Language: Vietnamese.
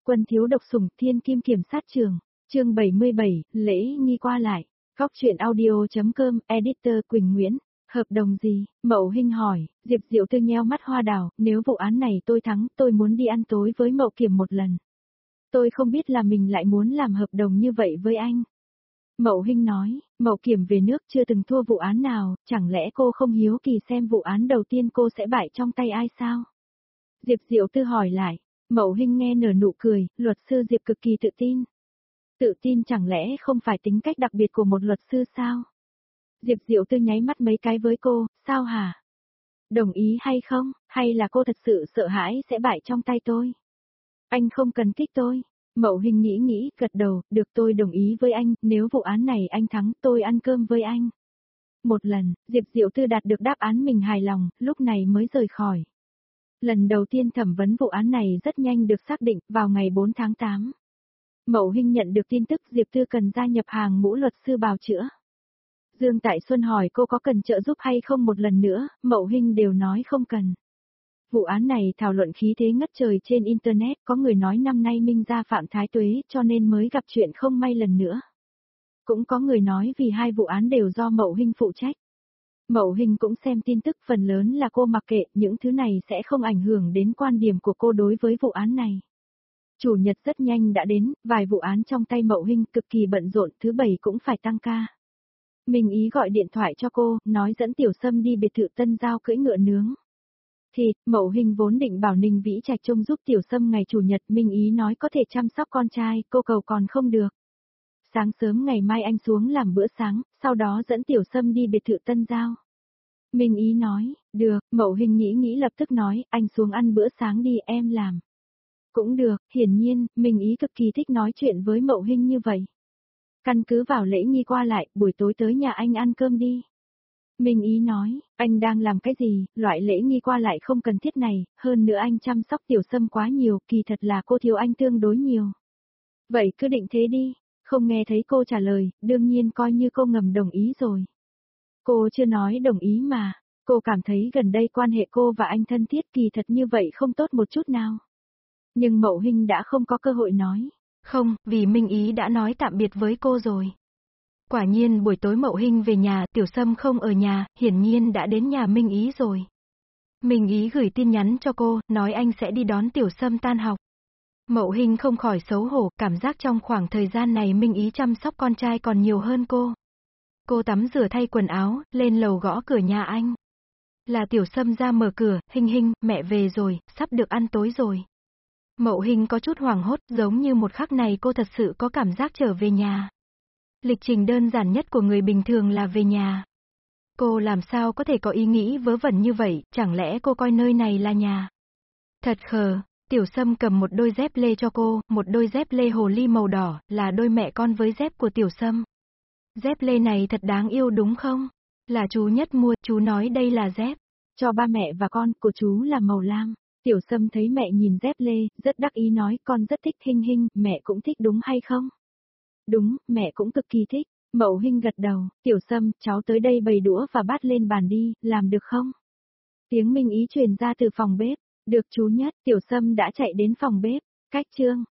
Quân thiếu độc sủng thiên kim kiểm sát trường, chương 77, lễ nghi qua lại, góc truyện audio.com, editor Quỳnh Nguyễn, hợp đồng gì, Mậu Hinh hỏi, Diệp Diệu Tư nheo mắt hoa đào, nếu vụ án này tôi thắng tôi muốn đi ăn tối với Mậu Kiểm một lần. Tôi không biết là mình lại muốn làm hợp đồng như vậy với anh. Mậu Hinh nói, Mậu Kiểm về nước chưa từng thua vụ án nào, chẳng lẽ cô không hiếu kỳ xem vụ án đầu tiên cô sẽ bại trong tay ai sao? Diệp Diệu Tư hỏi lại, Mậu Hinh nghe nở nụ cười, luật sư Diệp cực kỳ tự tin. Tự tin chẳng lẽ không phải tính cách đặc biệt của một luật sư sao? Diệp Diệu Tư nháy mắt mấy cái với cô, sao hả? Đồng ý hay không, hay là cô thật sự sợ hãi sẽ bại trong tay tôi? Anh không cần kích tôi. Mậu Hinh nghĩ, gật đầu, được tôi đồng ý với anh, nếu vụ án này anh thắng tôi ăn cơm với anh. Một lần, Diệp Diệu Tư đạt được đáp án mình hài lòng, lúc này mới rời khỏi. Lần đầu tiên thẩm vấn vụ án này rất nhanh được xác định, vào ngày 4 tháng 8. Mậu Hinh nhận được tin tức Diệp Tư cần gia nhập hàng ngũ luật sư bào chữa. Dương Tại Xuân hỏi cô có cần trợ giúp hay không một lần nữa, Mậu Hinh đều nói không cần. Vụ án này thảo luận khí thế ngất trời trên Internet, có người nói năm nay Minh gia phạm thái tuế cho nên mới gặp chuyện không may lần nữa. Cũng có người nói vì hai vụ án đều do Mậu Hinh phụ trách. Mậu Hinh cũng xem tin tức, phần lớn là cô mặc kệ, những thứ này sẽ không ảnh hưởng đến quan điểm của cô đối với vụ án này. Chủ nhật rất nhanh đã đến, vài vụ án trong tay Mậu Hinh cực kỳ bận rộn, thứ bảy cũng phải tăng ca. Minh Ý gọi điện thoại cho cô, nói dẫn Tiểu Sâm đi biệt thự Tân Giao cưỡi ngựa nướng. Thì, Mậu Hinh vốn định bảo Ninh Vĩ Trạch trông giúp Tiểu Sâm ngày chủ nhật, Minh Ý nói có thể chăm sóc con trai, cô cầu còn không được. Sáng sớm ngày mai anh xuống làm bữa sáng, sau đó dẫn Tiểu Sâm đi biệt thự Tân Giao. Minh Ý nói, được, Mậu Hinh nghĩ lập tức nói, anh xuống ăn bữa sáng đi, em làm. Cũng được, hiển nhiên, Minh Ý cực kỳ thích nói chuyện với Mậu Hinh như vậy. Căn cứ vào lễ nghi qua lại, buổi tối tới nhà anh ăn cơm đi. Minh Ý nói, anh đang làm cái gì, loại lễ nghi qua lại không cần thiết này, hơn nữa anh chăm sóc Tiểu Sâm quá nhiều, kỳ thật là cô thiếu anh tương đối nhiều. Vậy cứ định thế đi, không nghe thấy cô trả lời, đương nhiên coi như cô ngầm đồng ý rồi. Cô chưa nói đồng ý mà, cô cảm thấy gần đây quan hệ cô và anh thân thiết kỳ thật như vậy không tốt một chút nào. Nhưng Mậu Hinh đã không có cơ hội nói. Không, vì Minh Ý đã nói tạm biệt với cô rồi. Quả nhiên buổi tối Mậu Hinh về nhà, Tiểu Sâm không ở nhà, hiển nhiên đã đến nhà Minh Ý rồi. Minh Ý gửi tin nhắn cho cô, nói anh sẽ đi đón Tiểu Sâm tan học. Mậu Hinh không khỏi xấu hổ, cảm giác trong khoảng thời gian này Minh Ý chăm sóc con trai còn nhiều hơn cô. Cô tắm rửa thay quần áo, lên lầu gõ cửa nhà anh. Là Tiểu Sâm ra mở cửa, Hinh Hinh, mẹ về rồi, sắp được ăn tối rồi. Mậu Hinh có chút hoảng hốt, giống như một khắc này cô thật sự có cảm giác trở về nhà. Lịch trình đơn giản nhất của người bình thường là về nhà. Cô làm sao có thể có ý nghĩ vớ vẩn như vậy, chẳng lẽ cô coi nơi này là nhà? Thật khờ, Tiểu Sâm cầm một đôi dép lê cho cô, một đôi dép lê hồ ly màu đỏ, là đôi mẹ con với dép của Tiểu Sâm. Dép lê này thật đáng yêu đúng không? Là chú Nhất mua, chú nói đây là dép cho ba mẹ và con, của chú là màu lam. Tiểu Sâm thấy mẹ nhìn dép lê, rất đắc ý nói con rất thích Hinh Hinh, mẹ cũng thích đúng hay không? Đúng, mẹ cũng cực kỳ thích. Mậu Hinh gật đầu, Tiểu Sâm, cháu tới đây bày đũa và bát lên bàn đi, làm được không? Tiếng Minh Ý truyền ra từ phòng bếp, được chú Nhất, Tiểu Sâm đã chạy đến phòng bếp, cách chương.